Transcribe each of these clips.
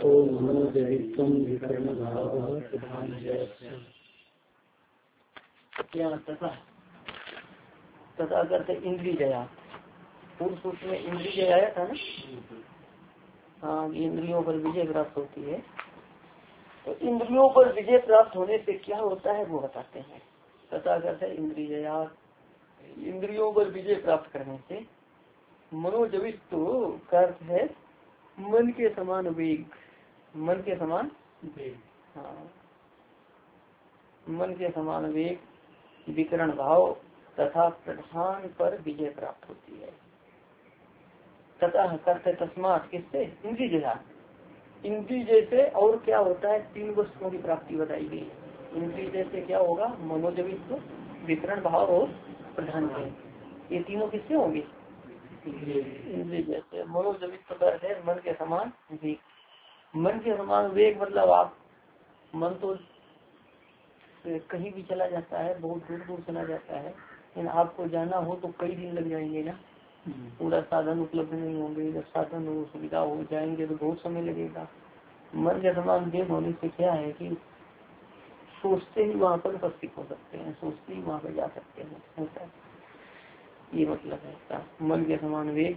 तथा करते इंद्रिय जया। पूर्व सूत्र में इंद्रिय जय आया था ना। हाँ, इंद्रियों पर विजय प्राप्त होती है। तो इंद्रियों पर विजय प्राप्त होने से क्या होता है वो बताते हैं। तथा करते इंद्रिय जया, इंद्रियों पर विजय प्राप्त करने से मनोजवित्व का अर्थ है मन के समान वेग, मन के समान वेग, हाँ, मन के समान वेग, विकरण भाव तथा प्रधान पर विजय प्राप्त होती है। तथा करते तस्मात किससे, इंद्रिय जया, इंद्रिय जैसे और क्या होता है, तीन वस्तुओं की प्राप्ति बताई गई। इंद्रिय जैसे क्या होगा, मनोजवित्व, विकरण भाव और प्रधान भाव, ये तीनों किससे होंगे, इंद्रिय जैसे। मनोजवित्व का अर्थ है मन के समान वेग, मन के समान वेग मतलब आप मन तो कहीं भी चला जाता है, बहुत दूर दूर चला जाता है, लेकिन आपको जाना हो तो कई दिन लग जाएंगे ना, पूरा साधन उपलब्ध नहीं होंगे, जब साधन हो सुविधा हो जाएंगे तो बहुत समय लगेगा। मन के समान वेग होने से क्या है कि सोचते ही वहाँ पर उपस्थित हो सकते हैं, सोचते ही वहाँ पर जा सकते हैं, होता है, ये मतलब है मन के समान वेग,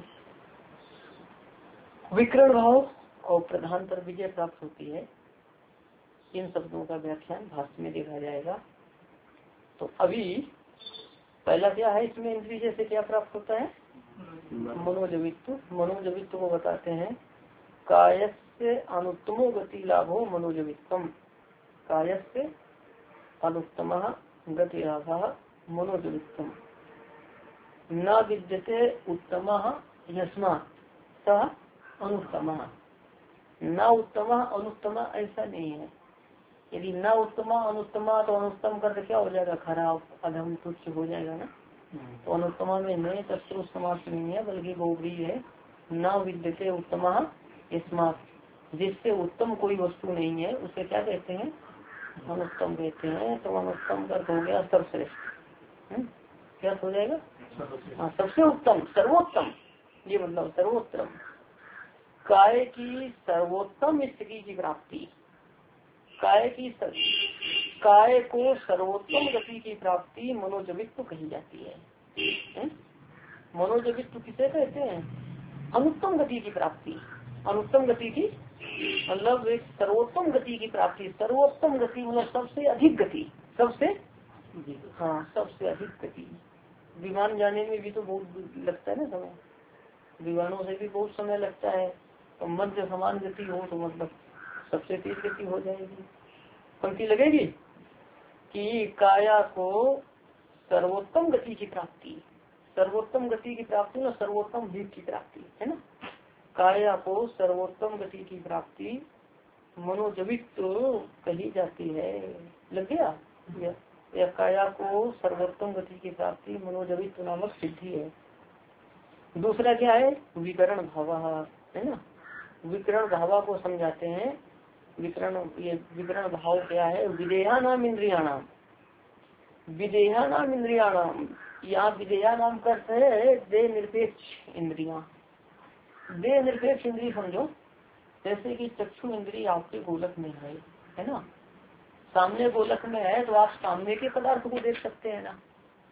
विकरण भाव और प्रधान पर विजय प्राप्त होती है। इन शब्दों का व्याख्यान भाष्य में देखा जाएगा। तो अभी पहला क्या है, इसमें इंद्रिय जैसे क्या प्राप्त होता है, मनोजवित्व। मनोजवित्व को बताते हैं कायस्य अनुत्तमो गति लाभो मनोजवित्तम, कायस्य अनुत्तम गति लाभ मनोजवित्तम, न विद्यते उत्तम यस्मात् सः अनुत्तम। न उत्तम अनुत्तम ऐसा नहीं है, यदि न उत्तम अनुत्तम तो अनुत्तम करके क्या हो जाएगा, खराब, अधम, तुच्छ हो जाएगा ना। तो अनुत्तमा में नहीं तत्पुरुष समास नहीं है बल्कि बहुव्रीहि है। न विद्यते उत्तम यस्मात्, जिससे उत्तम कोई वस्तु नहीं है उसे क्या कहते हैं, अनुत्तम कहते हैं। तो अनुत्तम का हो गया सर्वश्रेष्ठ, क्या हो जाएगा, हाँ, सबसे उत्तम, सर्वोत्तम, ये मतलब सर्वोत्तम, काय की सर्वोत्तम स्थिति की प्राप्ति, काय को सर्वोत्तम गति की प्राप्ति मनोजवित्व कही जाती है। मनोजवित्व किसे कहते हैं, अनुत्तम गति की प्राप्ति, अनुत्तम गति की मतलब एक सर्वोत्तम गति की प्राप्ति, सर्वोत्तम गति मतलब सबसे अधिक गति, सबसे, हाँ, सबसे अधिक गति। विमान जाने में भी तो बहुत लगता है ना समय, विमानों से भी बहुत समय लगता है, तो मध्य समान गति हो तो मतलब सबसे तेज गति हो जाएगी। पंक्ति लगेगी कि काया को सर्वोत्तम गति की प्राप्ति, सर्वोत्तम गति की प्राप्ति ना सर्वोत्तम वेग की प्राप्ति है ना। काया को सर्वोत्तम गति की प्राप्ति मनोजवित्व कही जाती है। लग गया, या काया को सर्वोत्तम गति की प्राप्ति मनोजवित्व नामक सिद्धि है। दूसरा क्या है, विकरण भाव है ना। विकरण भाव को समझाते हैं। विकरण, ये विकरण भाव क्या है, विदेहा नाम इंद्रियाणाम, विदेहा नाम इंद्रियाणाम, यहाँ विदेहा नाम करते है देह निरपेक्ष इंद्रिया। देह निरपेक्ष इंद्रिय समझो, जैसे कि चक्षु इंद्रिय आपके गोलक में है ना, सामने गोलक में है तो आप सामने के पदार्थ को देख सकते हैं ना।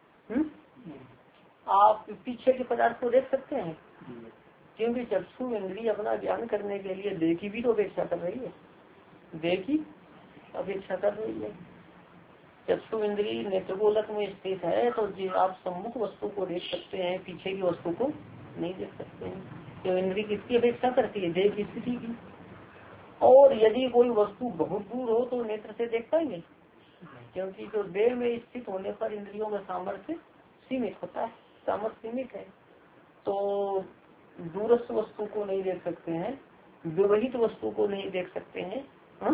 आप पीछे के पदार्थ को देख सकते हैं, क्योंकि चक्षु इंद्रिय अपना ज्ञान करने के लिए देह की भी तो अपेक्षा कर रही है, देह की अपेक्षा कर रही है। चक्षु इंद्रिय नेत्रगोलक में स्थित है तो आप सम्मुख वस्तु को देख सकते हैं, पीछे की वस्तु को नहीं देख सकते हैं। तो इंद्रिय किसकी अपेक्षा करती है, देह की स्थिति की। और यदि कोई वस्तु बहुत दूर हो तो नेत्र से देख पाएंगे, क्योंकि जो देह में स्थित होने पर इंद्रियों का सामर्थ्य सीमित होता है, सामर्थ्य सीमित है, तो दूरस्थ वस्तु को नहीं देख सकते हैं, विवहित वस्तु को नहीं देख सकते हैं,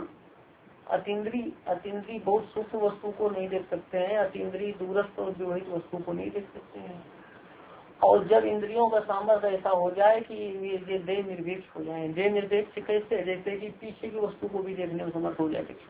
अतीन्द्रिय बहुत सूक्ष्म वस्तु को नहीं देख सकते हैं, अतीन्द्रिय दूरस्थ और विवहित वस्तु को नहीं देख सकते हैं। और जब इंद्रियों का सामर्थ्य ऐसा हो जाए कि ये देह निरपेक्ष हो जाए, देह निरपेक्ष कैसे, जैसे कि पीछे की वस्तु को भी देखने में समर्थ हो जाए,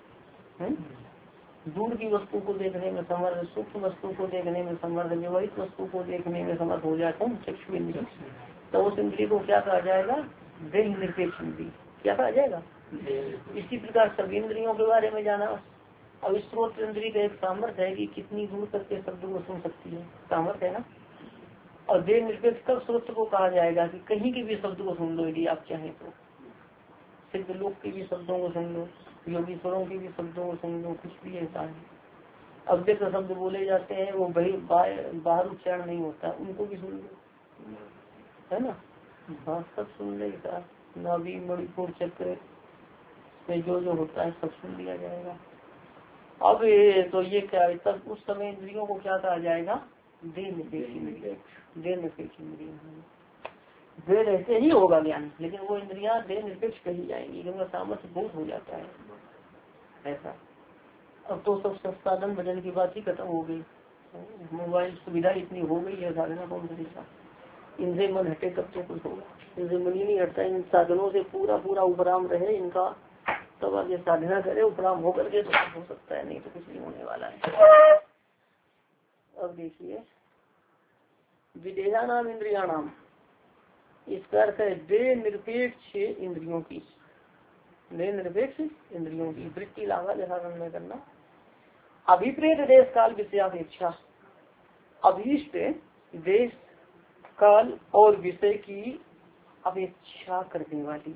दूर की वस्तु को देखने में समर्थ, सूक्ष्म वस्तु को देखने में समर्थ, विवहित वस्तु को देखने में समर्थ हो जाए कौन, चक्षु इंद्रिय। तो उस इंद्रिय को क्या कहा जाएगा, देह निरपेक्ष इंद्रिय। क्या कहा जाएगा? इसी प्रकार सब इंद्रियों के बारे में जाना। अब स्रोत इंद्रिय का एक सामर्थ्य है कि कितनी दूर तक के शब्द को सुन सकती है, सामर्थ्य है ना। और देह निरपेक्ष तब स्रोत को कहा जाएगा कि कहीं के भी शब्द को सुन लो यदि आप चाहें तो, सिद्ध लोक के भी शब्दों को सुन लो, योगीश्वरों के भी शब्दों को सुन लो, कुछ भी ऐसा है। अव्यक्त शब्द बोले जाते हैं वो बाहर उच्चारण नहीं होता, उनको भी सुन लो, है ना। हाँ सब सुन लेगा, नाभि मणिपुर चक्र में जो होता है सब सुन लिया जाएगा। अब तो ये क्या है, तब उस समय इंद्रियों को क्या कहा जाएगा? देह निरपेक्ष इंद्रिय। देह निरपेक्ष इंद्रिय देह रहते ही होगा ज्ञान, लेकिन वो इंद्रियां देह निरपेक्ष कही जाएंगी क्योंकि सामर्थ्य बहुत हो जाता है ऐसा। अब तो सब संसाधन भजन की बात ही खत्म हो गई, मोबाइल सुविधा इतनी हो गई है, साधना कौन करेगा? इनसे मन हटे तब तो कुछ होगा, इनसे मन ही नहीं हटता। इन साधनों से पूरा उपराम रहे इनका, तब आगे साधना करे, उपराम होकर के तो हो सकता है, नहीं तो कुछ नहीं होने वाला है। अब देखिए विदेहा नाम इंद्रिया नाम, इसका अर्थ है देह निरपेक्ष इंद्रियों की, देह निरपेक्ष इंद्रियों की वृत्ति लाभा जैसा निर्णय करना। अभिप्रेत देश काल विषयापेक्षा, अभीष्ट देश काल और विषय की अपेक्षा करने वाली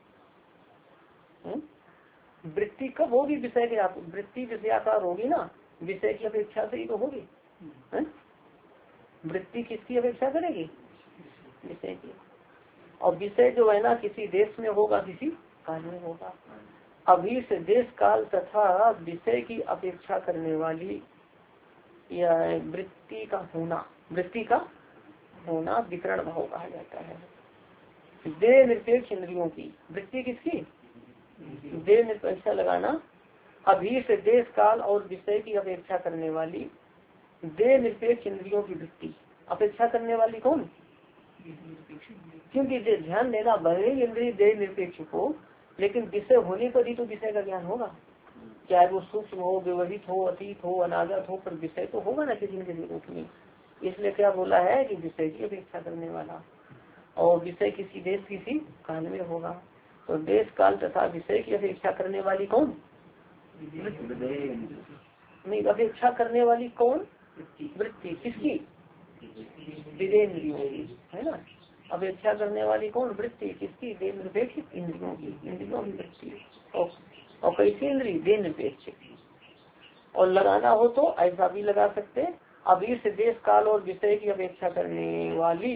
वृत्ति कब होगी? विषय के आप वृत्ति विषयाकार होगी ना, विषय की अपेक्षा से ही तो होगी। वृत्ति किसकी अपेक्षा करेगी? विषय की। और विषय जो है ना किसी देश में होगा, किसी काल में होगा। अभी से देश काल तथा विषय की अपेक्षा करने वाली या वृत्ति का होना, वृत्ति का होना विकरण भाव कहा जाता है। देह निरपेक्ष इंद्रियों की वृत्ति किसकी? देह निरपेक्ष लगाना। अभी से देश काल और विषय की अपेक्षा करने वाली देह निरपेक्ष इंद्रियों की वृत्ति। अपेक्षा करने वाली कौन? क्योंकि ध्यान देना, भले ही इंद्रिय देह निरपेक्ष हो, लेकिन विषय होने पर ही तो विषय का ज्ञान होगा, चाहे वो सूक्ष्म हो, व्यवहित हो, अतीत हो, अनागत हो, पर विषय तो होगा ना किसी न किसी रूप में। इसलिए क्या बोला है कि विषय की अपेक्षा करने वाला, और विषय किसी देश किसी काल में होगा। तो देश काल तथा विषय की अपेक्षा करने वाली कौन? नहीं, अपेक्षा करने वाली कौन? वृत्ति किसकी? विदेन्द्रियों की, है ना। अपेक्षा करने वाली कौन? वृत्ति किसकी? देह निरपेक्ष इंद्रियों की, इंद्रियों की वृत्ति। और कैसी इंद्रिय? देह निरपेक्ष। और लगाना हो तो ऐसा भी लगा सकते, अभी से देश काल और विषय की अपेक्षा करने वाली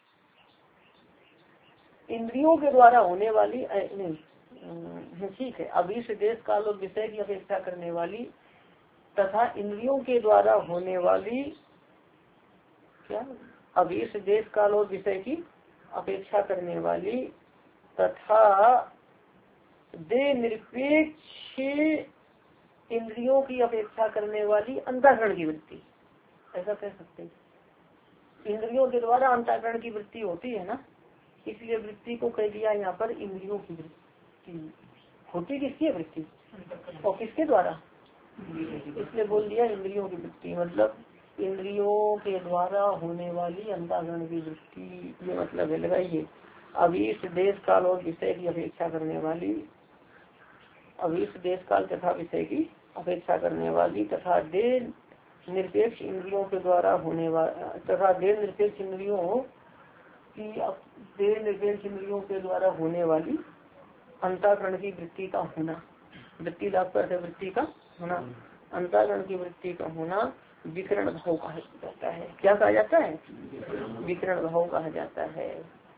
इंद्रियों के द्वारा होने वाली, ठीक है, अभी से देश काल और विषय की अपेक्षा करने वाली तथा इंद्रियों के द्वारा होने वाली, क्या? अभी से देश काल और विषय की अपेक्षा करने वाली तथा देह निरपेक्ष इंद्रियों की अपेक्षा करने वाली अंतःकरण की वृत्ति, ऐसा कह सकते हैं। इंद्रियों के द्वारा अंतःकरण की वृत्ति होती है ना, इसलिए वृत्ति को कह दिया यहाँ पर इंद्रियों की वृत्ति होती। किसकी है वृत्ति? और किसके द्वारा? इसलिए बोल दिया इंद्रियों की वृत्ति, मतलब इंद्रियों के द्वारा होने वाली अंतःकरण की वृत्ति, ये मतलब है। लगाइए, अभी इस देश काल और विषय की अपेक्षा करने वाली, अभी इस देश काल तथा विषय की अपेक्षा करने वाली तथा देह निरपेक्ष इंद्रियों के द्वारा होने वाला तथा देह निरपेक्ष इंद्रियों की देह निरपेक्ष इंद्रियों के द्वारा होने वाली अंतःकरण की वृत्ति का होना, वृत्ति लाभ पर है वृत्ति का होना, अंतःकरण की वृत्ति का होना विकरण भाव कहा जाता है। क्या कहा जाता है? विकरण भाव कहा जाता है।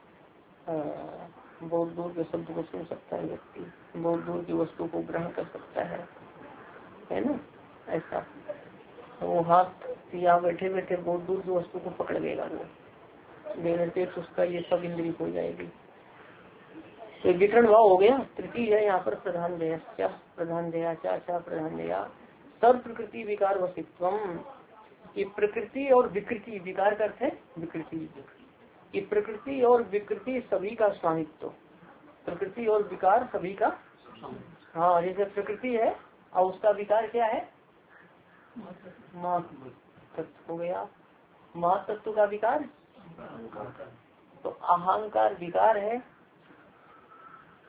बहुत दूर के शब्द को सुन सकता है व्यक्ति, बहुत दूर की वस्तु को ग्रहण कर सकता है ना। ऐसा वो हाथ यहाँ बैठे बैठे बहुत दूर की वस्तु को पकड़ लेगा, वो निरपेक्ष उसका ये सब इंद्रिय हो जाएगी। तो विकरण भाव हो गया। तृतीय है यहाँ पर प्रधान दया, क्या प्रधान दया, क्या प्रधान दया, सब प्रकृति विकार वसित्वम। ये प्रकृति और विकृति, विकार का अर्थ है विकृति, ये प्रकृति और विकृति सभी का स्वामित्व, प्रकृति और विकार सभी का। हाँ, जैसे प्रकृति है और उसका विकार क्या है? मात्र तत्व हो गया। मात्र तत्व का विकार तो अहंकार विकार है,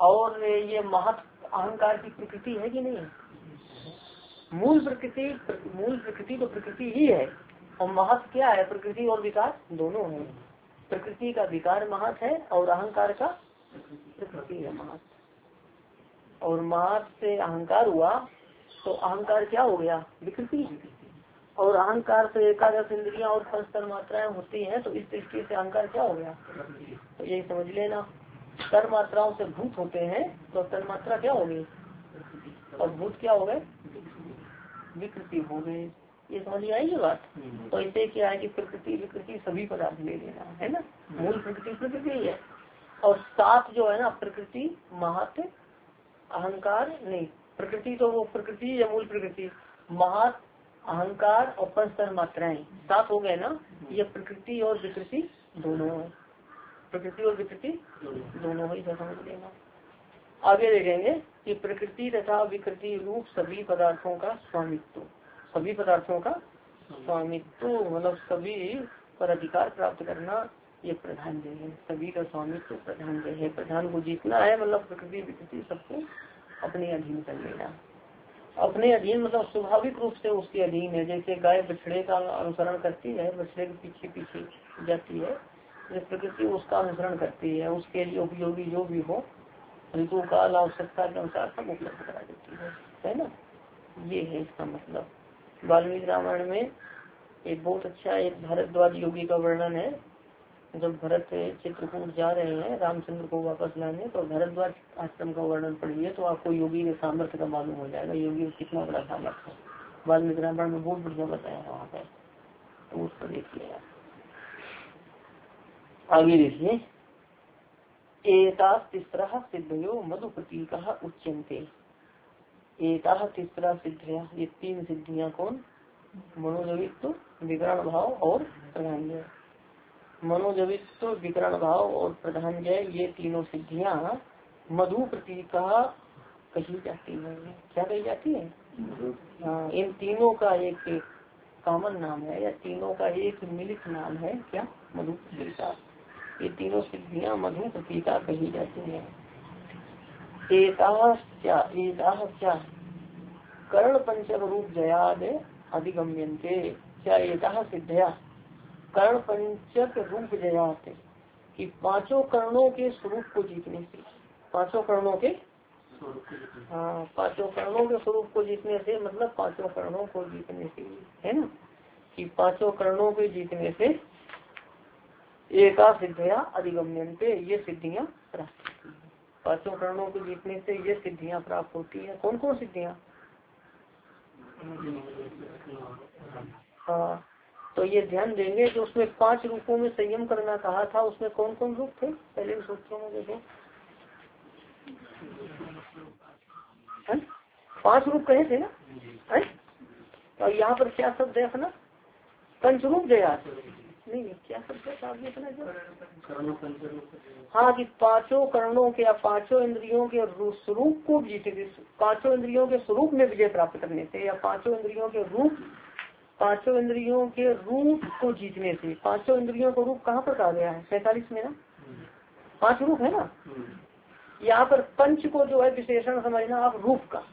और ये महत अहंकार की प्रकृति है कि नहीं? मूल प्रकृति तो प्रकृति ही है, और महत क्या है? प्रकृति और विकार दोनों है। प्रकृति का विकार महत है और अहंकार का प्रकृति है महत। और महत से अहंकार हुआ तो अहंकार क्या हो गया? विकृति। और अहंकार से एकादश इंद्रियां और पंच मात्राएं होती हैं, तो इस दृष्टि से अहंकार क्या हो गया? तो यही समझ लेना, तन मात्राओं से भूत होते हैं, तो तन मात्रा क्या होगी? और भूत क्या हो गए? विकृति हो गए। ये समझ आई ये बात? तो इसे क्या है कि प्रकृति विकृति सभी पदार्थ ले लेना है ना। मूल प्रकृति है, और साथ जो है ना प्रकृति महत अहंकार नहीं, प्रकृति तो वो प्रकृति या मूल प्रकृति, महत अहंकार और पंच मात्राएं सात हो गए ना। ये प्रकृति और विकृति दोनों है, प्रकृति और विकृति दोनों ही समझ लेना। आगे देखेंगे कि प्रकृति तथा विकृति रूप सभी पदार्थों का स्वामित्व, सभी पदार्थों का स्वामित्व मतलब सभी पर अधिकार प्राप्त करना, ये प्रधान है। सभी का स्वामित्व प्रधान है, प्रधान को जीतना है, मतलब प्रकृति विकृति सबको अपने अधीन कर लेना। अपने अधीन मतलब स्वाभाविक रूप से उसके अधीन है। जैसे गाय बछड़े का अनुसरण करती है, बछड़े के पीछे पीछे जाती है, प्रकृति उसका अनुसरण करती है, उसके लिए उपयोगी जो भी हो ऋतु काल आवश्यकता के अनुसार सब उपलब्ध करा देती है ना। ये है इसका मतलब। वाल्मीकि रामायण में एक बहुत अच्छा एक भरद्वाज योगी का वर्णन है। जब भरत चित्रकूट जा रहे हैं रामचंद्र को वापस लाने, तो भरद्वाज आश्रम का वर्णन पढ़िए तो आपको योगी के सामर्थ्य का मालूम हो जाएगा, योगी में कितना बड़ा सामर्थ्य है। वाल्मीकि रामायण में बहुत बढ़िया बताया है वहाँ पर, तो उसको देखिए। आगे देखिए, एता तिस्रा सिद्धयो मधु प्रतीक उच्यन्ते। एता तिस्रा सिद्धिया, ये तीन सिद्धियां कौन? मनोजवित्व, विकरण भाव और प्रधानजय। मनोजवित्व, विकरण भाव और प्रधानजय, ये तीनों सिद्धियां मधु प्रतीक कही जाती है। क्या कही जाती है? हाँ, इन तीनों का एक कॉमन नाम है, या तीनों का एक मिलित नाम है। क्या? मधु प्रतीका। ये तीनों सिद्धियां मधु प्रतीका कही जाती है। एताः कर्ण पंचक रूप जयाद अधिगम्यन्ते। क्या एताः सिद्धया कर्ण पंचक रूप जयाद, कि पांचों कर्णों के स्वरूप को जीतने से, पांचों कर्णों के पांचों कर्णों के स्वरूप को जीतने से, मतलब पांचों कर्णों को जीतने से है ना, कि पांचों कर्णों के जीतने से एका सिद्धिया अधिगम्यन्ते, ये सिद्धियां प्राप्त होती है। पांचों कर्णों को जीतने से ये सिद्धियां प्राप्त होती है। कौन कौन सिद्धियां? हाँ, तो ये ध्यान देंगे जो उसमें 5 रूपों में संयम करना कहा था, उसमें कौन कौन रूप थे? पहले भी सूत्रों में देखो 5 रूप कहे थे ना। तो यहाँ पर क्या शब्द है अपना? पंचरूप जया नहीं, क्या शब्द है आपने अपना जो? हाँ, कि पांचों कर्णों के या पांचों इंद्रियों के स्वरूप को जीतने, पांचों इंद्रियों के स्वरूप में विजय प्राप्त करने से, या पांचों इंद्रियों के रूप, पांचों इंद्रियों के रूप को जीतने से। पांचों इंद्रियों का रूप कहाँ पर कहा गया है? 45 में ना 5 रूप है ना। यहाँ पर पंच को जो है विशेषण समझना आप रूप का।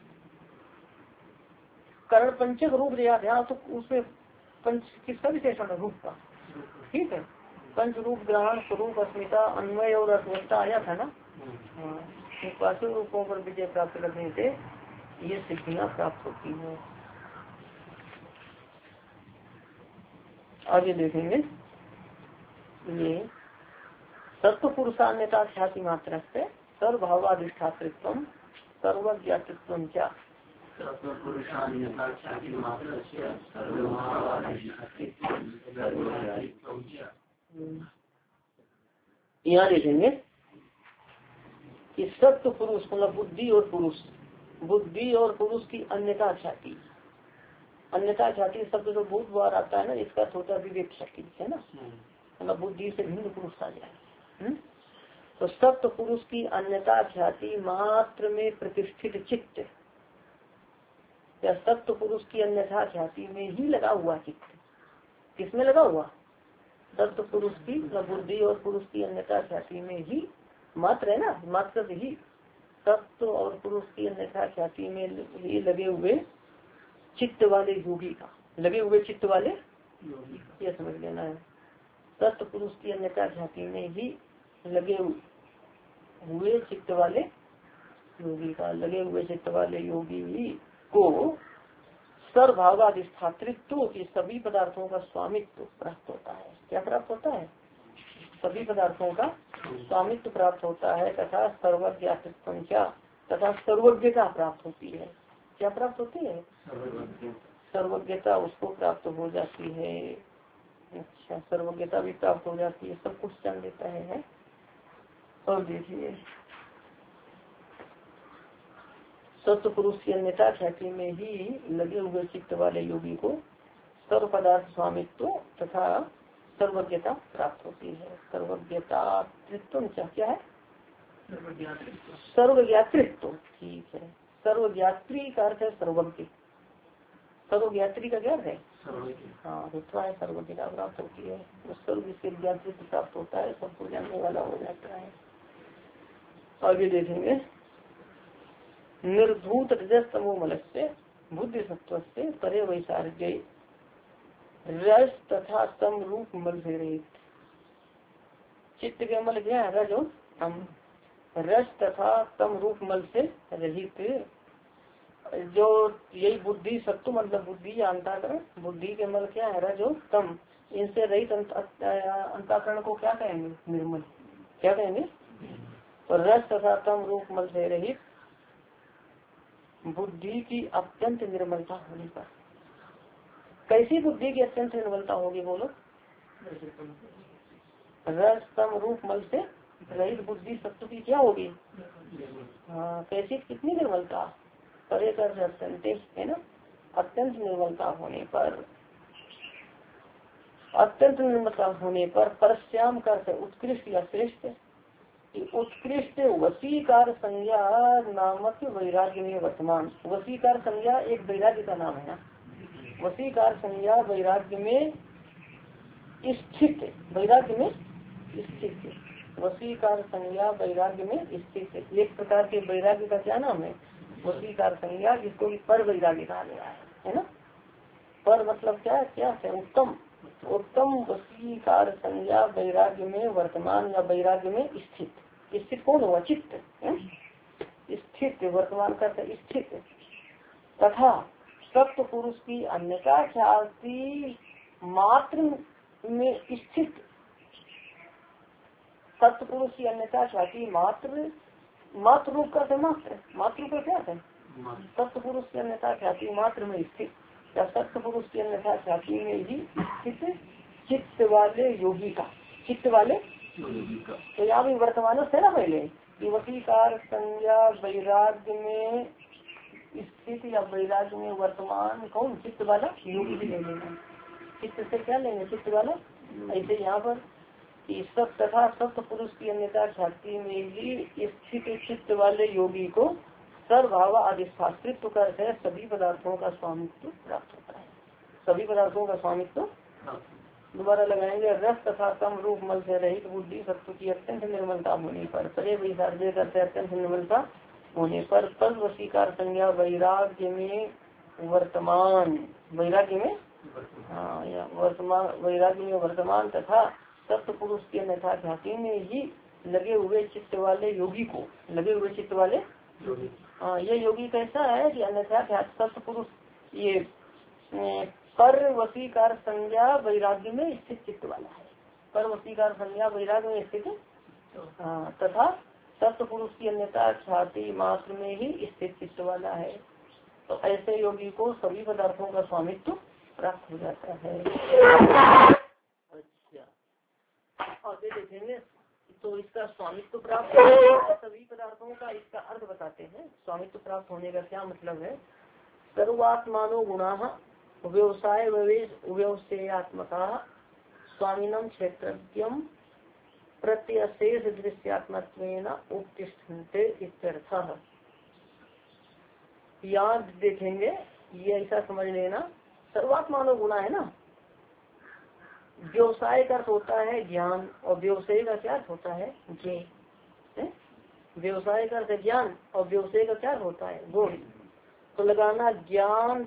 कर्ण पंचक रूप दिया ध्यान, तो उसमें पंच किसका विशेषण है? रूप का। ठीक है, पंच रूप ग्रहण स्वरूप अस्मिता अन्वय और अर्थवत्ता आया था ना। हाँ, पांचों रूपों पर विजय प्राप्त करने से ये सिद्धियां प्राप्त होती हैं। आगे देखेंगे, ये सत्व पुरुषान्यता ख्याति मात्र से सर्वभावाधिष्ठातृत्व सर्वज्ञातृत्व क्या। यहाँ देखेंगे कि सत्व पुरुष मतलब बुद्धि और पुरुष, बुद्धि और पुरुष की अन्यता ख्याति। अन्यता ख्याति शब्द तो बहुत बार आता है ना, इसका होता विवेक ख्याति है ना, मतलब बुद्धि से भिन्न पुरुष आ जाए। तो सत्व पुरुष की अन्यता ख्याति मात्र में प्रतिष्ठित चित्त, या सत्व पुरुष की अन्यथा ख्याति में ही लगा हुआ चित्त। किसमें लगा हुआ? सत्व पुरुष की बुद्धि और पुरुष की अन्यथा ख्याति में ही, मात्र है ना, मात्र से ही सत्व और पुरुष की अन्यथा ख्याति में ही लगे हुए चित्त वाले योगी का, लगे हुए चित्त वाले ये समझ लेना है। सत्व पुरुष की अन्यथा ख्याति में ही लगे हुए चित्त वाले योगी का, लगे हुए चित्त वाले योगी को सर्वभावाधिष्ठातृत्व की सभी पदार्थों का स्वामित्व प्राप्त होता है। क्या प्राप्त होता है? सभी पदार्थों का स्वामित्व प्राप्त होता है तथा सर्वज्ञातृत्व क्या, तथा सर्वज्ञता प्राप्त होती है। क्या प्राप्त होती है? सर्वज्ञता उसको प्राप्त हो जाती है। अच्छा, सर्वज्ञता भी प्राप्त हो जाती है, सब कुछ जान लेता है। और देखिए सत्व पुरुष की अन्यथा ख्याति में ही लगे हुए चित्त वाले योगी को सर्व पदार्थ स्वामित्व तथा सर्वज्ञता प्राप्त होती है। सर्वज्ञता तृत्व क्या है? सर्वज्ञातृत्व। ठीक है, सर्वज्ञात्री का अर्थ है सर्वज्ञ। सर्वज्ञात्री का क्या है? हाँ, दूसरा है सर्वज्ञता प्राप्त होती है। सर्व से ज्ञातृत्व प्राप्त होता है, सबको जानने वाला हो जाता है। आगे देखेंगे निर्धूत रजस्तमो मलस्य बुद्धि सत्व से परे वैसार्य रस तथा तम रूप मल से रहित। चित्त के मल क्या है? रज और तम। रस तथा तम रूप मल से रहित जो यही बुद्धि सत्व मतलब बुद्धि या अंतःकरण, बुद्धि के मल क्या है? रज और तम। इनसे रहित अंतःकरण को क्या कहेंगे? निर्मल। क्या कहेंगे? तो रस तथा तम रूप मल से रहित बुद्धि की अत्यंत निर्मलता होने पर। कैसी बुद्धि की अत्यंत निर्मलता होगी बोलो? रस तम रूप मल से रहित बुद्धि सत्व की क्या होगी? हाँ, कैसी? कितनी निर्मलता? परे कर अत्यंत है ना। अत्यंत निर्मलता होने पर, अत्यंत निर्मलता होने पर परस्याम कर उत्कृष्ट या श्रेष्ठ, उत्कृष्ट वसीकार संज्ञा नामक वैराग्य में वर्तमान। वसीकार संज्ञा एक वैराग्य का नाम है ना। वसीकार संज्ञा वैराग्य में स्थित, वैराग्य में स्थित, वसीकार संज्ञा वैराग्य में स्थित एक प्रकार के वैराग्य का क्या नाम है? वसीकार संज्ञा, जिसको पर वैराग्य कहा गया है ना। पर मतलब क्या क्या है? उत्तम। उत्तम वसीकार संज्ञा वैराग्य में वर्तमान या वैराग्य में स्थित। स्थित कौन हुआ? चित्त। स्थित वर्तमान का स्थित तथा सत्व पुरुष की अन्यथा ख्याति मात्र में स्थित। सत्व पुरुष की अन्यथा ख्याति मात्र, मात्र रूप का मात्र, मात्र का क्या है? सत्व पुरुष की अन्यथा ख्याति मात्र में स्थित या सत्व पुरुष की अन्यथा ख्याति में ही स्थित चित्त वाले योगी का, चित्त वाले योगी का। तो यहाँ भी वर्तमान से ना पहले कि वसीकार संज्ञा वैराग्य में स्थित या वैराग्य में वर्तमान कौन? चित्त वाला योगी भी ले लेना। चित्त से क्या लेंगे? चित्त वाला। ऐसे यहाँ पर सब तथा सत्व पुरुष की अन्यथा ख्याति में ही स्थित चित्त वाले योगी को सर्वभाव अधिष्ठातृत्व करते हैं सभी पदार्थों का स्वामित्व प्राप्त होता है। सभी पदार्थों का स्वामित्व दोबारा लगाएंगे। रस तथा कम रूप मल से रहित बुद्धि सत्व की अत्यंत निर्मलता होने पर, परे वैसार्य करते अत्यंत निर्मलता होने पर पद वसीकार संज्ञा वैराग्य में वर्तमान, वैराग्य में हाँ या वर्तमान, वैराग्य में वर्तमान तथा सत्व पुरुष के अन्यथा ख्याति में ही लगे हुए चित्त वाले योगी को, लगे हुए चित्त वाले योगी। हाँ, ये योगी कैसा है कि अन्यथा ख्याति सत्व पुरुष ये पर वसीकार संज्ञा वैराग्य में स्थित चित्त वाला है। पर वसीकार संज्ञा वैराग्य में स्थित हाँ तथा सत्व पुरुष की अन्यथा ख्याति मात्र में ही स्थित चित्त वाला है। तो ऐसे योगी को सभी पदार्थों का स्वामित्व प्राप्त हो जाता है। अच्छा, आगे देखेंगे तो इसका स्वामित्व प्राप्त सभी पदार्थों का, इसका अर्थ बताते हैं। स्वामित्व प्राप्त होने का क्या मतलब है? सर्वात्मानो गुणा व्यवसाय व्यवसायत्मका स्वामिनम क्षेत्रज्ञम प्रत्यशेष दृश्यात्मत्वेन उपतिष्ठन्ते इत्यर्थः। याद देखेंगे ये ऐसा समझ लेना, सर्वात्मानो गुणा है ना। व्यवसाय का अर्थ होता है ज्ञान और व्यवसाय का क्या अर्थ होता है? ज्ञेय। व्यवसाय का अर्थ ज्ञान और व्यवसाय का क्या होता है गुण। तो लगाना ज्ञान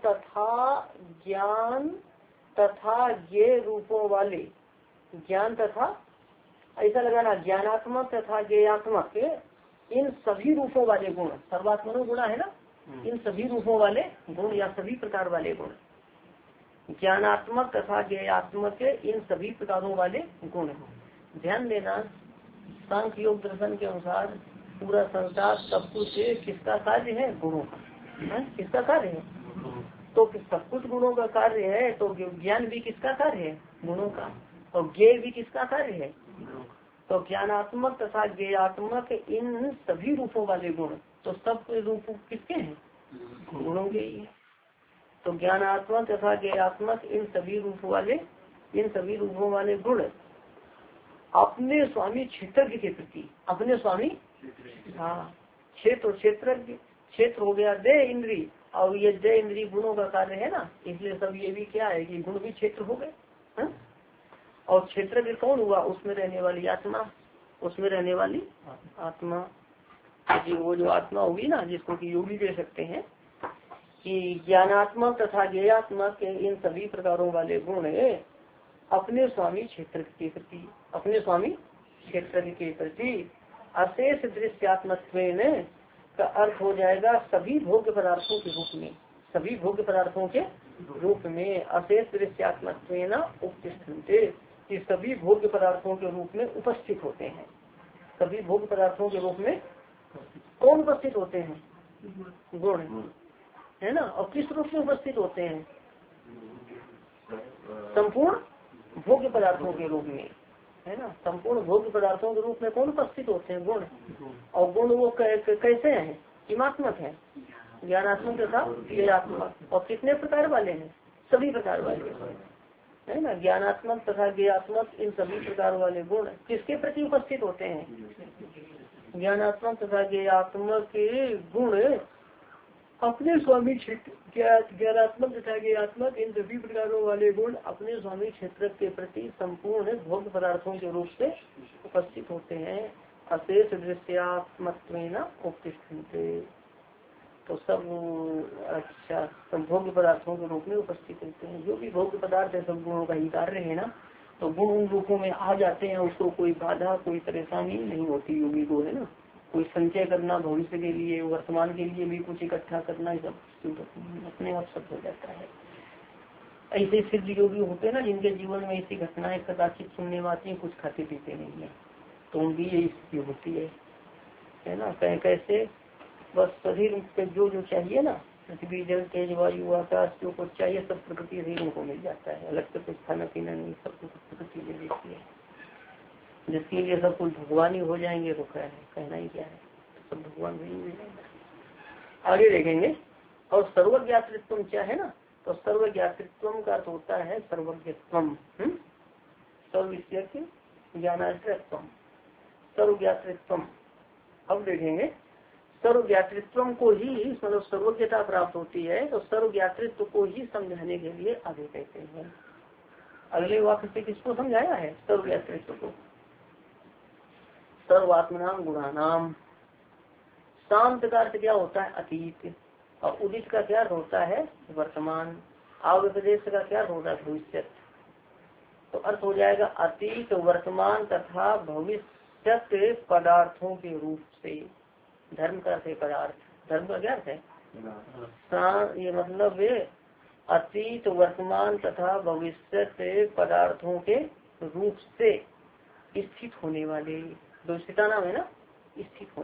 तथा ये रूपों वाले, ज्ञान तथा ऐसा लगाना ज्ञानात्मक तथा ज्ञेयात्मक इन सभी रूपों वाले गुण, सर्वात्मनो गुणा है ना, इन सभी रूपों वाले गुण या सभी प्रकार वाले गुण, ज्ञानात्मक तथा ज्ञेयात्मक इन सभी प्रकारों वाले गुण। ध्यान देना सांख्य योग दर्शन के अनुसार पूरा संसार सब कुछ किसका कार्य है, गुणों का। किसका कार्य है, तो सब कुछ गुणों का कार्य है, तो ज्ञान भी किसका कार्य है, गुणों का, और ज्ञेय भी किसका कार्य है। तो ज्ञानात्मक तथा ज्ञेयात्मक इन सभी रूपों वाले गुण, तो सब रूप किसके हैं, गुणों के ही है। तो ज्ञानात्मक तथा ज्ञेयात्मक इन सभी रूपों वाले गुण अपने स्वामी क्षेत्रज्ञ के प्रति, अपने स्वामी, हाँ क्षेत्र हो गया देह इंद्री, और ये देह इंद्री गुणों का कार्य है ना, इसलिए सब ये भी क्या है कि गुण भी क्षेत्र हो गए। और क्षेत्र भी कौन हुआ, उसमें रहने वाली आत्मा, उसमें रहने वाली आत्मा, वो जो आत्मा होगी ना, जिसको कि योगी कह सकते हैं, कि ज्ञानात्मक तथा ज्ञेयात्मक इन सभी प्रकारों वाले गुण अपने स्वामी क्षेत्र के प्रति, अपने स्वामी क्षेत्र के प्रति अशेष दृश्यात्मत्व का अर्थ हो जाएगा सभी भोग्य पदार्थों के रूप में, सभी भोग्य पदार्थों के रूप में अशेष दृश्यात्मत्व उपतिष्ठन्ते, कि सभी भोग्य पदार्थों के रूप में उपस्थित होते हैं। सभी भोग्य पदार्थों के रूप में कौन उपस्थित होते हैं, गुण है ना। और किस रूप में उपस्थित होते हैं, संपूर्ण भोग्य पदार्थों के रूप में, है ना। संपूर्ण भोग्य पदार्थों के रूप में कौन उपस्थित होते हैं, गुण। और गुण वो कैसे हैं, किमात्मक है, ज्ञानात्मक तथा ज्ञेयात्मक, और कितने प्रकार वाले हैं, सभी प्रकार वाले, है ना। ज्ञानात्मक तथा ज्ञेयात्मक इन सभी प्रकार वाले गुण किसके प्रति उपस्थित होते हैं, ज्ञानात्मक तथा ज्ञेयात्मक के गुण अपने स्वामी क्षेत्र, ज्ञानात्मक तथा ज्ञेयात्मक इन सभी प्रकारों वाले गुण अपने स्वामी क्षेत्र के प्रति संपूर्ण भोग्य पदार्थों के रूप से उपस्थित होते हैं। अशेष दृश्यात्मत्वेन उपतिष्ठन्ते, तो सब अच्छा सब भोग्य पदार्थों के रूप में उपस्थित रहते हैं। जो भी भोग्य पदार्थ है सब गुणों का ही कार्य है ना, तो गुण उन रूपों में आ जाते हैं, उसको कोई बाधा कोई परेशानी नहीं होती योगी को, है ना। कोई संचय करना भविष्य के लिए, वर्तमान के लिए भी कुछ इकट्ठा करना, सब अपने आप सब हो जाता है। ऐसे सिद्ध योगी होते हैं ना, जिनके जीवन में ऐसी घटनाएं कदाचित सुनने में आती है, कुछ खाते पीते नहीं है, तो उनकी यही स्थिति होती है ना। कैसे बस शरीर पे जो चाहिए ना, पृथ्वी जल तेज वायु आकाश जो कुछ चाहिए सब प्रकृति से उनको मिल जाता है, अलग से कुछ खाना पीना नहीं, सब कुछ प्रकृति दे देती है। जिसके लिए सब कुछ भगवान ही हो जाएंगे तो क्या है, कहना ही क्या है, तो सब भगवान ही मिल जाएंगे। आगे देखेंगे। और सर्वज्ञातृत्व क्या है ना, तो सर्वज्ञातृत्व का अर्थ होता है सर्वज्ञत्वम, सर्वज्ञ ज्ञानाश्रयत्व, सर्वज्ञातृत्व। अब देखेंगे सर्वज्ञातृत्व को ही मतलब सर्वज्ञता प्राप्त होती है, तो सर्वज्ञातृत्व को ही समझाने के लिए आगे कहते हैं। अगले वाक्य से किसको समझाया है, सर्वज्ञातृत्व को। सर्वात्मनाम गुणानाम, शांत का अर्थ क्या होता है, अतीत, और उदित का क्या होता है, वर्तमान, आवप्रदेश का क्या होता है, भविष्य। तो अर्थ हो जाएगा अतीत वर्तमान तथा भविष्य पदार्थों के रूप से। धर्म का अर्थ है पदार्थ, धर्म का क्या अर्थ है, ये मतलब अतीत वर्तमान तथा भविष्य पदार्थों के रूप से स्थित होने वाले, दो स्थिता नाम है ना, स्थित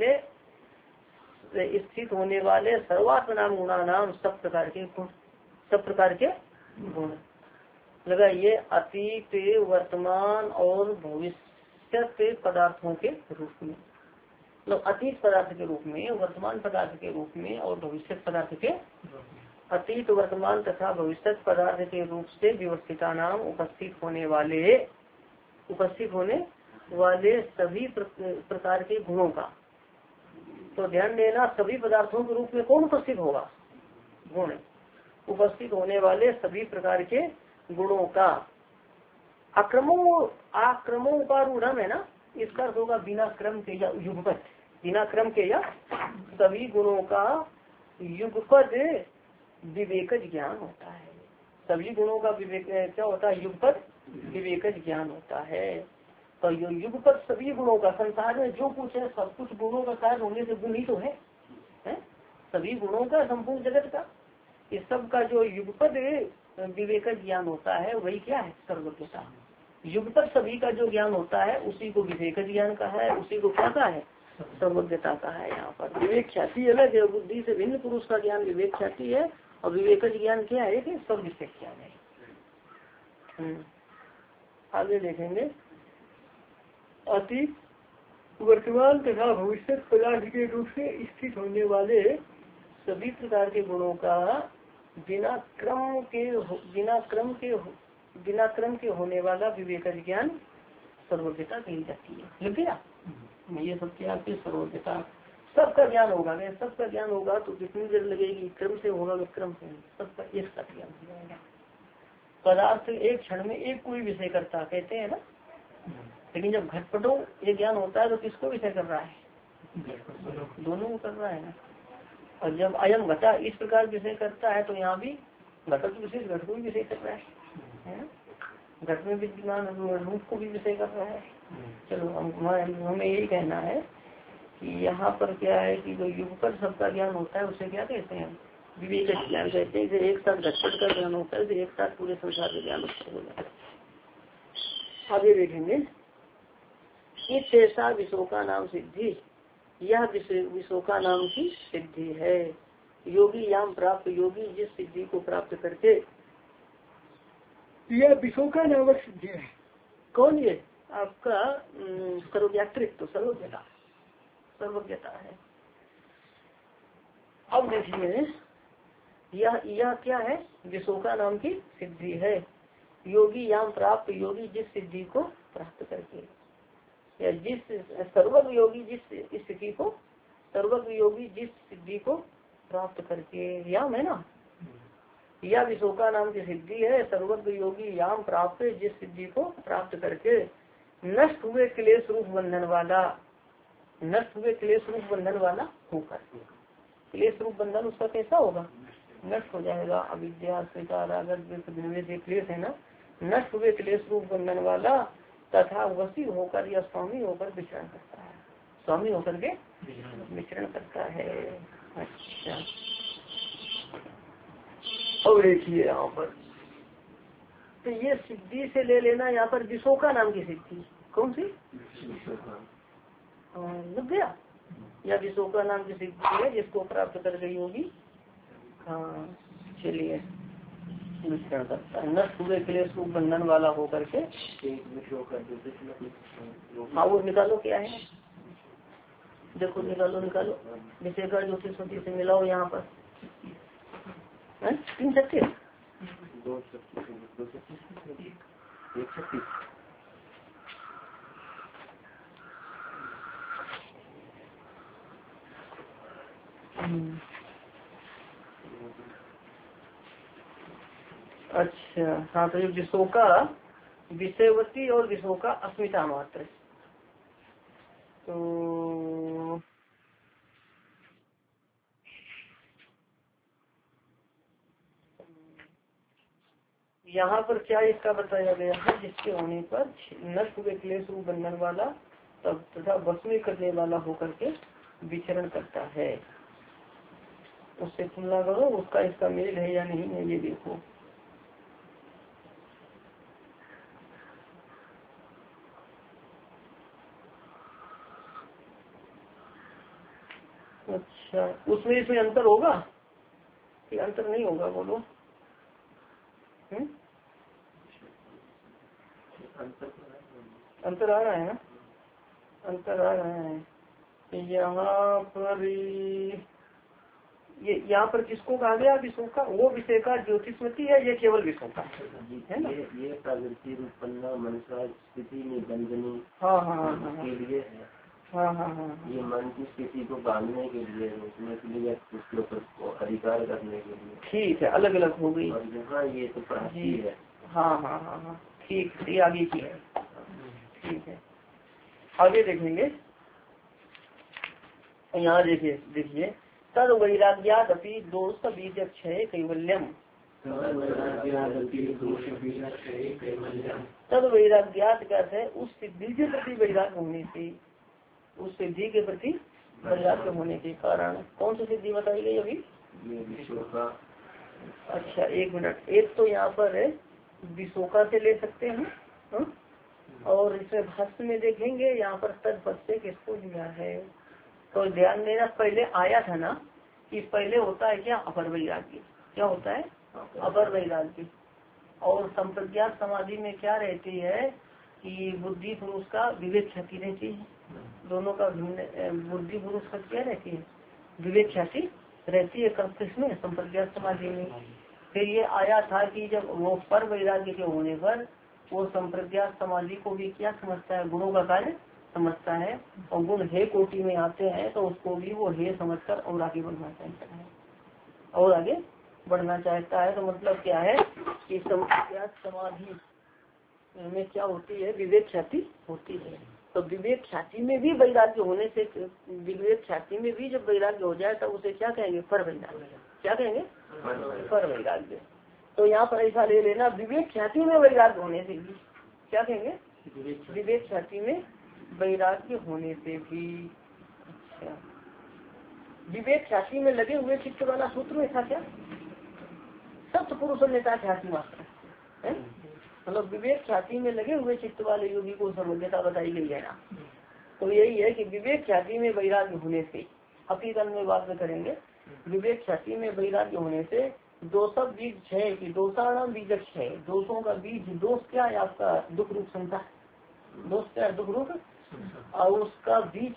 होने वाले सर्वात्मनाम गुणा नाम सब प्रकार के गुण, सब प्रकार के गुण लगाइए। अतीत वर्तमान और भविष्य पदार्थों के रूप में, मतलब अतीत पदार्थ के रूप में, वर्तमान पदार्थ के रूप में और भविष्य पदार्थ के, अतीत वर्तमान तथा भविष्य पदार्थ के रूप से व्यवस्थिता नाम उपस्थित होने वाले सभी प्रकार के गुणों का। तो ध्यान देना सभी पदार्थों के रूप में कौन उपस्थित होगा, गुण, उपस्थित होने वाले सभी प्रकार के गुणों का। आक्रमोपारूढ़ है ना, इसका अर्थ होगा बिना क्रम के या युगपत, बिना क्रम के या सभी गुणों का युगपद विवेकज ज्ञान होता है। सभी गुणों का विवेक क्या होता है? युगपद विवेकज ज्ञान होता है। तो यो युगपद सभी गुणों का, संसार में जो कुछ है सब कुछ गुणों का कार्य होने से गुण ही तो है? सभी गुणों का, संपूर्ण जगत का, इस सब का जो युगपद विवेकज ज्ञान होता है वही क्या है? सर्वज्ञता। युगपद सभी का जो ज्ञान होता है उसी को विवेकज ज्ञान कहा है, उसी को क्या कहा है? सर्वज्ञता कहा है। यहाँ पर विवेक ख्याति अलग है, बुद्धि से भिन्न पुरुष का ज्ञान विवेक ख्याति है, और विवेकज ज्ञान क्या है? कि सब विषय ज्ञान है। आगे देखेंगे, अतीत, वर्तमान तथा भविष्य पदार्थ के रूप से स्थित होने वाले सभी प्रकार के गुणों का बिना क्रम के होने वाला विवेकज ज्ञान सर्वज्ञता कही जाती है। लग गया? ये सब क्या आपकी सर्वज्ञता। सबका ज्ञान होगा, अगर सबका ज्ञान होगा तो कितनी देर लगेगी? क्रम से होगा, विक्रम से, सबका एक साथ ज्ञान हो जाएगा। पदार्थ एक क्षण में एक कोई विषय करता कहते हैं ना, लेकिन जब घटपटों ये ज्ञान होता है तो किसको विषय कर रहा है? दोनों को कर रहा है ना। और जब अयम घटा इस प्रकार विषय करता है तो यहाँ भी घटक विशेष घट को भी विषय कर रहा है। घट में विद्यमान रूप को भी विषय कर रहा है। चलो हमें यही कहना है कि यहाँ पर क्या है कि जो युगपद सबका ज्ञान होता है उसे क्या कहते हैं? विवेक ज्ञान कहते हैं। एक साथ घटपट का ज्ञान होता है तो एक साथ पूरे संसार का ज्ञान हो जाता है। आगे देखेंगे, ऐसा विशोका नाम सिद्धि, यह विशोका नाम की सिद्धि है। योगी याम प्राप्त, योगी जिस सिद्धि को प्राप्त करके, यह विशोका नामक सिद्धि है। कौन? ये आपका सर्वव्याकृत, सर्वज्ञता, सर्वज्ञता है। अब देखिए यह क्या है? विशोका नाम की सिद्धि है। योगी याम प्राप्त, योगी जिस सिद्धि को प्राप्त करके, या जिस सर्वज्ञ योगी जिस स्थिति को, सर्वज्ञ योगी जिस सिद्धि को प्राप्त करके, याम है ना, यह विशोका नाम की सिद्धि है। सर्वज्ञ योगी याम प्राप्त, जिस सिद्धि को प्राप्त करके नष्ट हुए क्लेश रूप बंधन वाला, नष्ट हुए क्लेश रूप बंधन वाला होकर, क्लेश रूप बंधन उसका कैसा होगा? नष्ट हो जाएगा। अविद्या स्वीकार अगर क्लेश है ना, नष्ट हुए क्लेश रूप बंधन वाला तथा वसी होकर या स्वामी होकर विचरण करता है, स्वामी होकर के विचरण करता है। अच्छा, और देखिए यहाँ पर तो ये सिद्धि से ले लेना, यहाँ पर विशोका नाम की सिद्धि कौन सी? लग गया? या विशोका नाम की सिद्धि है जिसको प्राप्त कर गई होगी। हाँ चलिए, विचरण करता है, नष्ट हुए क्लेश रूप बंधन वाला होकर के। हाँ वो निकालो, क्या है? देखो निकालो विषय का ज्योतिष से मिलाओ यहाँ पर। 3 36 अच्छा हाँ, तो ये विशोका विषयवती और विशोका अस्मिता मात्र। तो यहाँ पर क्या इसका बताया गया है? जिसके होने पर नष्ट हुए क्लेश रूप बंधन वाला तब तथा वसूल करने वाला होकर के विचरण करता है। उससे तुलना करो, उसका इसका मेल है या नहीं है, ये देखो। अच्छा, उसमें इसमें अंतर होगा कि अंतर नहीं होगा? बोलो। अंतर आ रहा है ना? अंतर आ रहा है। यहाँ पर ये यहाँ पर किसको कहा गया? विशोका। वो विषय का ज्योतिषमती है, ये केवल विशोका है ना? ये प्रवृत्ति रूपन्ना मनसा स्थिति निबंधनी। हाँ, ये मन की स्थिति को बांधने के लिए, रोकने के लिए, उसके ऊपर अधिकार करने के लिए। ठीक है, अलग अलग हो गई। और यहाँ ये तो प्राप्ति है। हाँ, ठीक है, आगे की है। ठीक है, आगे देखेंगे। यहाँ देखिए देखिए तद वैराग्याद अपनी दोष बीज क्षय कैवल्यम। तद वैराग्यात क्या है, उस सिद्धि के प्रति वैराग्य होने से, उस सिद्धि के प्रति वैराग्य होने के कारण। कौन सी सिद्धि बताई गई अभी? अच्छा एक मिनट, एक तो यहाँ पर विशोका से ले सकते हैं हा? और इसमें भाष्य में देखेंगे यहाँ पर तद पद से किसको लिया है, तो ध्यान देना। पहले आया था ना कि पहले होता है क्या, अपर वैराग्य। क्या होता है? अपर वैराग्य। और संप्रज्ञात समाधि में क्या रहती है कि बुद्धि पुरुष का विवेक ख्याति रहती है। दोनों का बुद्धि पुरुष का क्या रहती है, विवेक ख्याति रहती है। कब किसमें? संप्रज्ञात समाधि में। फिर ये आया था कि जब वो पर वैराग्य के होने पर वो संप्रज्ञात समाधि को भी क्या समझता है, गुणों का कार्य समझता है, और गुण हे कोटि में आते हैं तो उसको भी वो हे समझकर और आगे बढ़ना चाहता है, और आगे बढ़ना चाहता है। तो मतलब क्या है कि संप्रज्ञात समाधि में क्या होती है, विवेक ख्याति होती है। तो विवेक ख्याति में भी वैराग्य होने से, विवेक ख्याति में भी जब वैराग्य हो जाए तब उसे क्या कहेंगे, पर वैराग्य। क्या कहेंगे? पर वैराग्य। तो यहाँ पर ऐसा ले लेना, विवेक ख्याति में वैराग्य होने से भी क्या कहेंगे, विवेक ख्याति में वैराग्य होने से भी। अच्छा, विवेक ख्याति में लगे हुए चित्त वाला सूत्र में था क्या, सप्त पुरुष नेता ख्याति मात्र है, मतलब विवेक ख्याति में लगे हुए चित्त वाले योगी को सर्वज्ञता बताई गई है ना। तो यही है कि विवेक ख्याति में वैराग्य होने से, अपिगन में बात में करेंगे, विवेक ख्याति में वैराग्य होने से दोषक बीज छह की दोषाणाम बीज छह, दोषों का बीज, दोष क्या है आपका, दुख रूप संसार। दोष क्या है, दुख रूप, और उसका बीज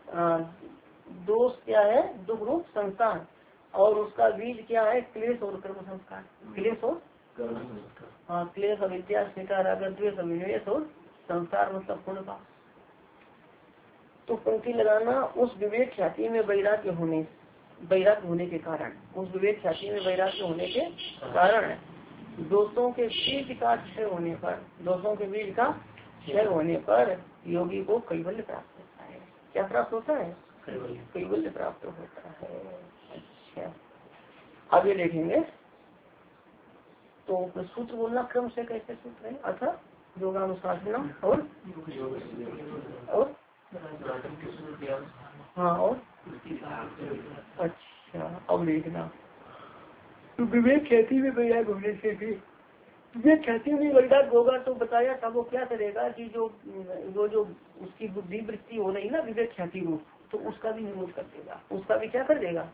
दोष क्या है, दुख रूप संसार, और उसका बीज क्या है, क्लेश और कर्म संस्कार। क्लेश और हाँ, क्लेश अविद्या स्मिता राग द्वेष अभिनिवेश और संसार मतलब पुण्य का। तो पंक्ति लगाना, उस विवेक ख्याति में वैराग्य होने के कारण, उस विवेक ख्याति में वैराग्य होने के कारण दोषों के बीज का क्षय होने पर, दोषों के बीज का क्षय होने पर योगी को कैवल्य प्राप्त होता है। क्या प्राप्त होता है? कैवल्य प्राप्त होता है। अच्छा, आगे देखेंगे। तो सूत्र बोलना क्रम से कैसे सूत्र है, अथा योगानुशासनम और हाँ और अच्छा, अब देखना, तो विवेक ख्याति में वैराग्य होने से भी, विवेक ख्याति में वैराग्य होगा तो बताया था वो क्या करेगा कि जो उसकी बुद्धि वृत्ति हो रही ना विवेक ख्याति रूप, तो उसका भी निरोध कर देगा। उसका भी क्या कर देगा,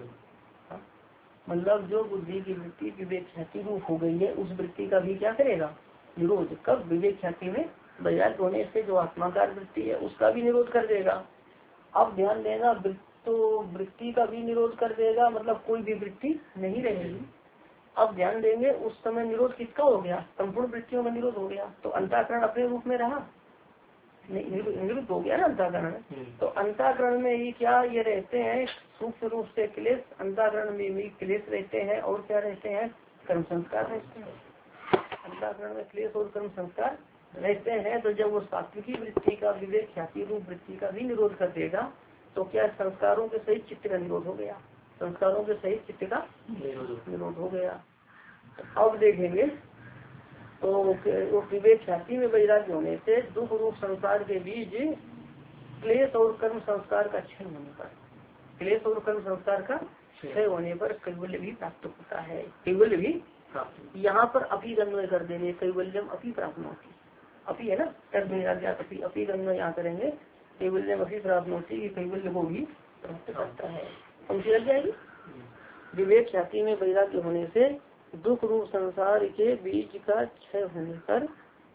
मतलब जो बुद्धि की वृत्ति विवेक ख्याति रूप हो गई है उस वृत्ति का भी क्या करेगा, निरोध। कब? विवेक ख्याति में वैराग्य होने से जो आत्माकार वृत्ति है उसका भी निरोध कर देगा। अब ध्यान देना, तो वृत्ति का भी निरोध कर देगा, मतलब कोई भी वृत्ति नहीं रहेगी। अब ध्यान देंगे, उस समय निरोध किसका हो गया, संपूर्ण वृत्तियों का निरोध हो गया। तो अंतःकरण अपने रूप में रहा नहीं, निरुद्ध हो गया ना अंतःकरण। तो अंतःकरण में ही क्या ये रहते हैं, सूक्ष्म रूप से क्लेश, अंतःकरण में भी क्लेश रहते हैं, और क्या रहते हैं, कर्म संस्कार रहते हैं। अंतःकरण में क्लेश और कर्म संस्कार रहते हैं। तो जब वो सात्विकी वृत्ति का, विवेक ख्याति रूप वृत्ति का भी निरोध कर देगा तो क्या संस्कारों के सहित चित्त का निरोध हो गया, संस्कारों के सहित चित्त का निरोध हो गया। अब देखेंगे, तो विवेक ख्याति में वैराग्य होने से दुख रूप संसार के बीज क्लेश और कर्म संस्कार का क्षय होने पर, क्लेश और कर्म संस्कार का क्षय होने पर कैवल्य भी प्राप्त होता है। कैवल्य भी यहाँ पर अपी गन्वय कर देंगे, कैवल्यम अपी प्राप्त होती, अपी है ना, तब वैराग्य अपी गन्वय यहाँ करेंगे, कैवल्यम अपी प्राप्त होती, कैवल्य को भी प्राप्त करता है। समझ लग जाएगी। विवेक ख्याति में वैराग्य होने से दुख रूप संसार के बीज का क्षय होने पर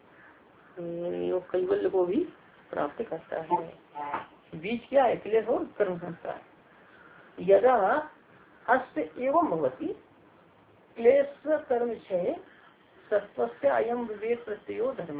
कैवल्य को भी प्राप्त करता है। बीज क्या है, क्लेश और कर्म संस्कार। यदा अस्त एवं भवती क्लेश कर्म क्षय सत्वस्य अयम विवेक प्रत्ययो धर्म।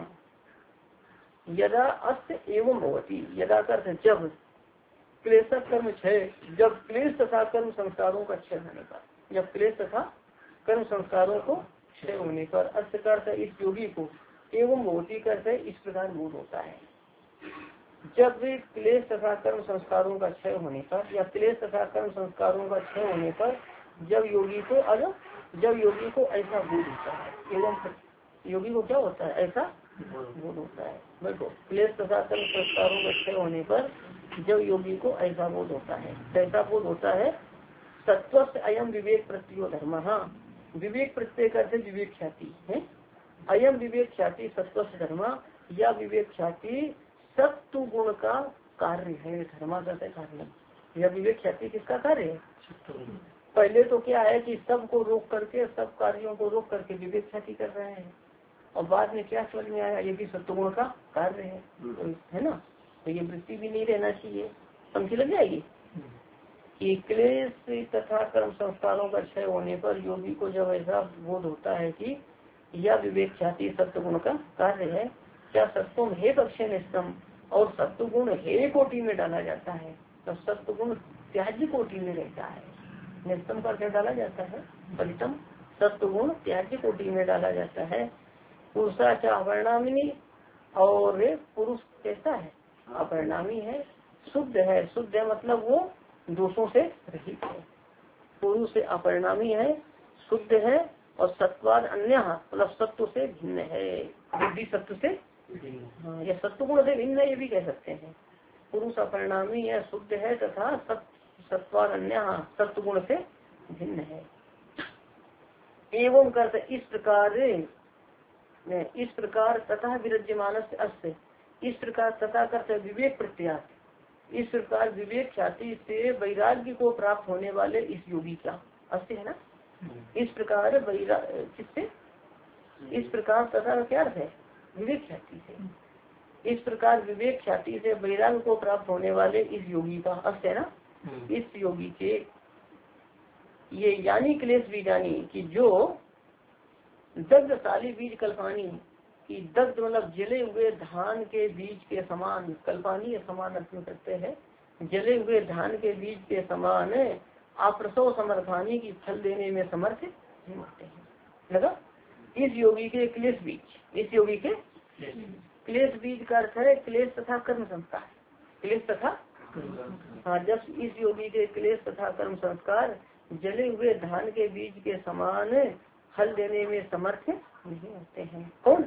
यदा अस्त एवं भवती, यदा कर जब, क्लेश कर्म क्षय, जब क्लेश तथा कर्म संस्कारों का क्षय होने पर, जब क्लेश तथा कर्म संस्कारों को क्षय होने पर, अर्थ करते इस योगी को एवं भौतिक करते इस प्रकार बोध होता है। जब भी क्लेश तथा कर्म संस्कारों का क्षय होने पर या क्लेश तथा कर्म संस्कारों का क्षय होने पर जब योगी को ऐसा बोध होता है, एवं योगी को क्या होता है, ऐसा बोध होता है। देखो, क्लेश तथा कर्म संस्कारों का क्षय होने पर जब योगी को ऐसा बोध होता है, कैसा बोध होता है, सत्वस्थ अयम विवेक प्रत्यो धर्म। हाँ, विवेक प्रत्यय करते विवेक ख्याति है, अयम विवेक ख्याति सत्वस्थ धर्म, या विवेक ख्याति सत्व गुण का कार्य है। धर्मा करते कार्य, यह विवेक ख्याति किसका कार्य है? पहले तो क्या है कि सबको रोक करके, सब कार्यों को रोक करके विवेक ख्याति कर रहे हैं, और बाद में क्या समझ में आया, ये भी सत्वगुण का कार्य है ना। तो ये वृत्ति भी नहीं रहना चाहिए, समझ लग जाएगी कि क्लेश तथा कर्म संस्कारों का क्षय होने पर योगी को जब ऐसा बोध होता है कि यह विवेक ख्याति सत्वगुण का कार्य है। क्या सत्वगुण हे पक्ष निष्ठम, और सत्वगुण हे कोटि में डाला जाता है, तो सत्वगुण त्याज्य कोटि में रहता है। निष्ठम का क्या डाला जाता है, परितम, सत्वगुण त्याज्य कोटि में डाला जाता है। पुरुषाचा अपरिणामी, और पुरुष कैसा है, अपरिणामी है, शुद्ध है। शुद्ध है मतलब वो दोषों से रहित है, पुरुष से अपरिणामी है, शुद्ध है, और सत्वाद अन्य मतलब सत्व से भिन्न है, बुद्धि सत्व से, हाँ, यह सत्व गुण से भिन्न है, ये भी कह सकते हैं। पुरुष अपरिणामी है, शुद्ध है, तथा सत्वाद अन्य सत्व गुण से भिन्न है। एवं करते इस प्रकार तथा विरज्यमानस्य अस्य, इस प्रकार तथा करते विवेक प्रत्यात, इस प्रकार विवेक ख्याति से वैराग्य को प्राप्त होने वाले इस योगी का, अस्य है ना, इस प्रकार किससे, इस प्रकार तथा क्या अर्थ है, विवेक ख्याति से, इस प्रकार विवेक ख्याति से वैराग्य को प्राप्त होने वाले इस योगी का, अस्य है ना, इस योगी के ये यानी क्लेश भी जानी कि जो दग्ध साली बीज कल्पानी की, दग्ध मतलब जले हुए धान के बीज के समान, कल्पानी समान अर्थ में करते हैं, जले हुए धान के बीज के समान अप्रसव समर्थानी की फल देने में समर्थ नहीं होते हैं। लगा, इस योगी के क्लेश बीज, इस योगी के क्लेश बीज का अर्थ है क्लेश तथा कर्म संस्कार, क्लेश तथा, हाँ, जब इस योगी के क्लेश तथा कर्म संस्कार जले हुए धान के बीज के समान फल देने में समर्थ नहीं होते हैं। कौन?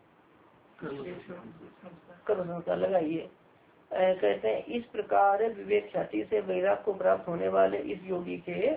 कर्म संस्कार लगाइए। कहते हैं इस प्रकार विवेक ख्याति से वैराग को प्राप्त होने वाले इस योगी के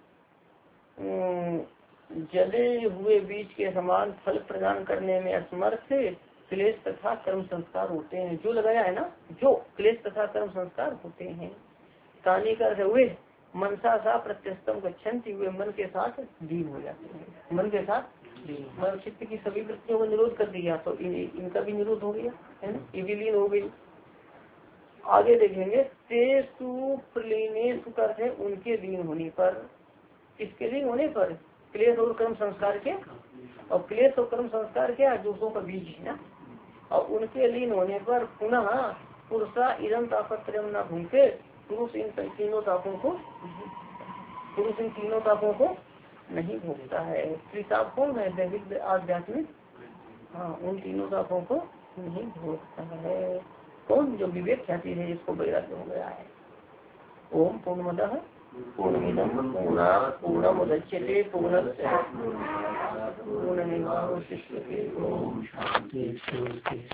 जले हुए बीज के समान फल प्रदान करने में असमर्थ क्लेश तथा कर्म संस्कार होते हैं। जो लगाया है ना, जो क्लेश तथा कर्म संस्कार होते हैं, कहानी का हुए मनसा सा प्रत्यस्तम गच्छन्ति, हुए मन के साथ लीन हो जाते हैं, मन के साथ मन चित्त की सभी वृत्तियों का निरोध कर दिया, तो इनका भी निरोध हो गया है ना, ये भी लीन हो गई। आगे देखेंगे, तेसु प्रलीनेषु करते हैं उनके लीन होने पर, किसके लीन होने पर, क्लेश और कर्म संस्कार के, और क्लेश और कर्म संस्कार क्या दोषों का बीज है ना, और उनके लीन होने पर पुनः पुरुषा इदम तापत्रयम न भूमते, पुरुष इन तीनों तापों को, पुरुष इन तीनों तापों को नहीं भोगता है। त्रिताप कौन है, दैविक आध्यात्मिक, हाँ, उन तीनों तापों को नहीं भोगता है। कौन? जो विवेक ख्याति है, जिसको वैराग्य हो गया है। ओम पूर्णमदः पूर्णमिदं पूर्णात् पूर्णमुदच्यते पूर्णस्य पूर्णमेवावशिष्यते। ओम शांति।